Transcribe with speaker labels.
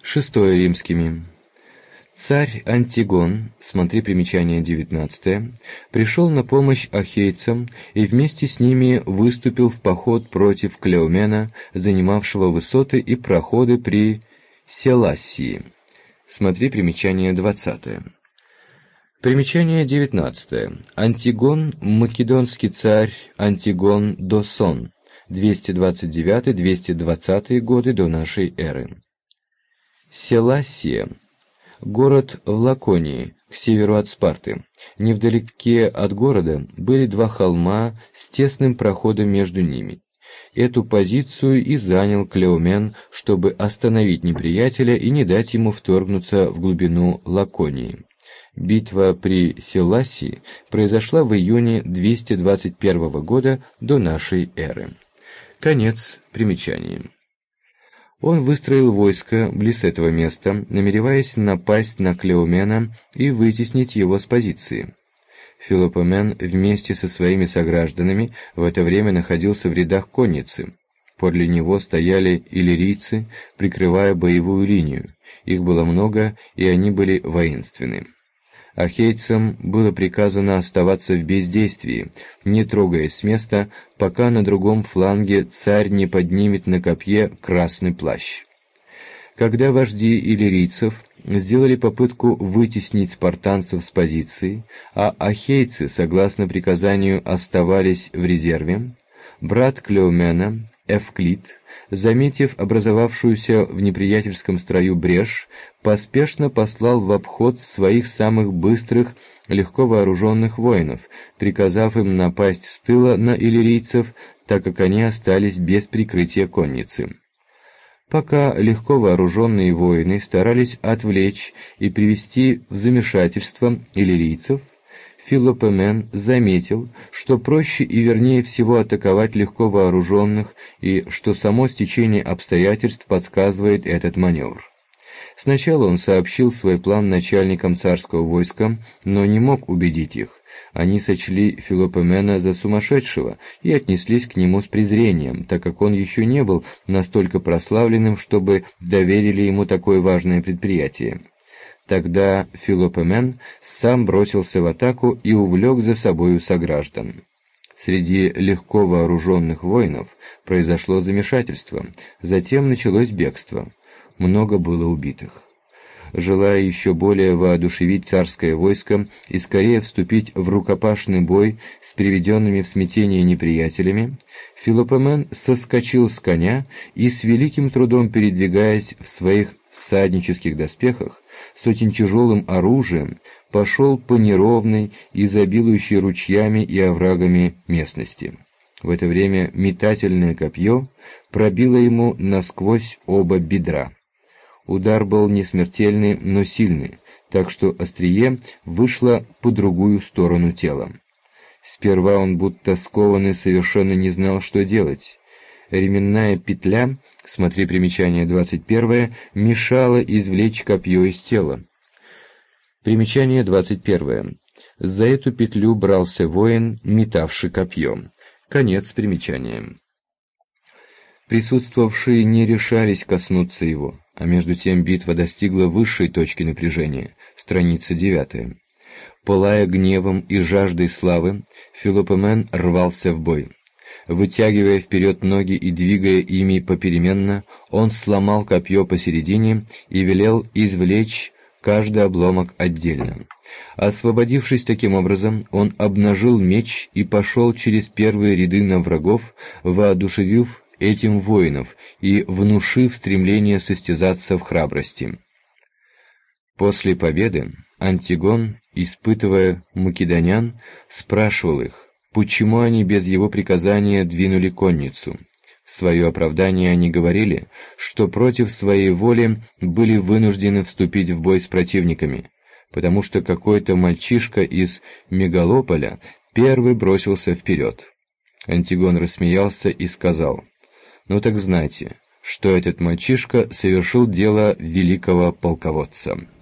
Speaker 1: Шестое римскими. Царь Антигон, смотри примечание 19, пришел на помощь ахейцам и вместе с ними выступил в поход против Клеомена, занимавшего высоты и проходы при Селассии. Смотри примечание 20. Примечание 19. Антигон, македонский царь Антигон Досон, 229-220 годы до нашей эры. Селассия. Город в Лаконии, к северу от Спарты. Невдалеке от города были два холма с тесным проходом между ними. Эту позицию и занял Клеомен, чтобы остановить неприятеля и не дать ему вторгнуться в глубину Лаконии. Битва при Селассии произошла в июне 221 года до нашей эры. Конец примечания. Он выстроил войско близ этого места, намереваясь напасть на Клеомена и вытеснить его с позиции. Филопомен вместе со своими согражданами в это время находился в рядах конницы. Подле него стояли иллирийцы, прикрывая боевую линию. Их было много, и они были воинственны. Ахейцам было приказано оставаться в бездействии, не трогаясь с места, пока на другом фланге царь не поднимет на копье красный плащ. Когда вожди иллирийцев сделали попытку вытеснить спартанцев с позиции, а ахейцы, согласно приказанию, оставались в резерве, брат Клеомена, Эвклид, заметив образовавшуюся в неприятельском строю брешь, поспешно послал в обход своих самых быстрых, легко вооруженных воинов, приказав им напасть с тыла на иллирийцев, так как они остались без прикрытия конницы. Пока легко вооруженные воины старались отвлечь и привести в замешательство иллирийцев, Филопомен заметил, что проще и вернее всего атаковать легко вооруженных, и что само стечение обстоятельств подсказывает этот маневр. Сначала он сообщил свой план начальникам царского войска, но не мог убедить их. Они сочли Филопомена за сумасшедшего и отнеслись к нему с презрением, так как он еще не был настолько прославленным, чтобы доверили ему такое важное предприятие. Тогда Филопомен сам бросился в атаку и увлек за собою сограждан. Среди легко вооруженных воинов произошло замешательство, затем началось бегство. Много было убитых. Желая еще более воодушевить царское войско и скорее вступить в рукопашный бой с приведенными в смятение неприятелями, Филопомен соскочил с коня и, с великим трудом передвигаясь в своих всаднических доспехах, с очень тяжелым оружием, пошел по неровной, изобилующей ручьями и оврагами местности. В это время метательное копье пробило ему насквозь оба бедра. Удар был не смертельный, но сильный, так что острие вышло по другую сторону тела. Сперва он, будто скованный, совершенно не знал, что делать. Ременная петля, смотри примечание 21, мешала извлечь копье из тела. Примечание 21. За эту петлю брался воин, метавший копье. Конец примечания. Присутствовавшие не решались коснуться его, а между тем битва достигла высшей точки напряжения. Страница 9. Пылая гневом и жаждой славы, Филопомен рвался в бой. Вытягивая вперед ноги и двигая ими попеременно, он сломал копье посередине и велел извлечь каждый обломок отдельно. Освободившись таким образом, он обнажил меч и пошел через первые ряды на врагов, воодушевив этим воинов и внушив стремление состязаться в храбрости. После победы Антигон, испытывая македонян, спрашивал их, почему они без его приказания двинули конницу. В свое оправдание они говорили, что против своей воли были вынуждены вступить в бой с противниками, потому что какой-то мальчишка из Мегалополя первый бросился вперед. Антигон рассмеялся и сказал: «Ну так знайте, что этот мальчишка совершил дело великого полководца».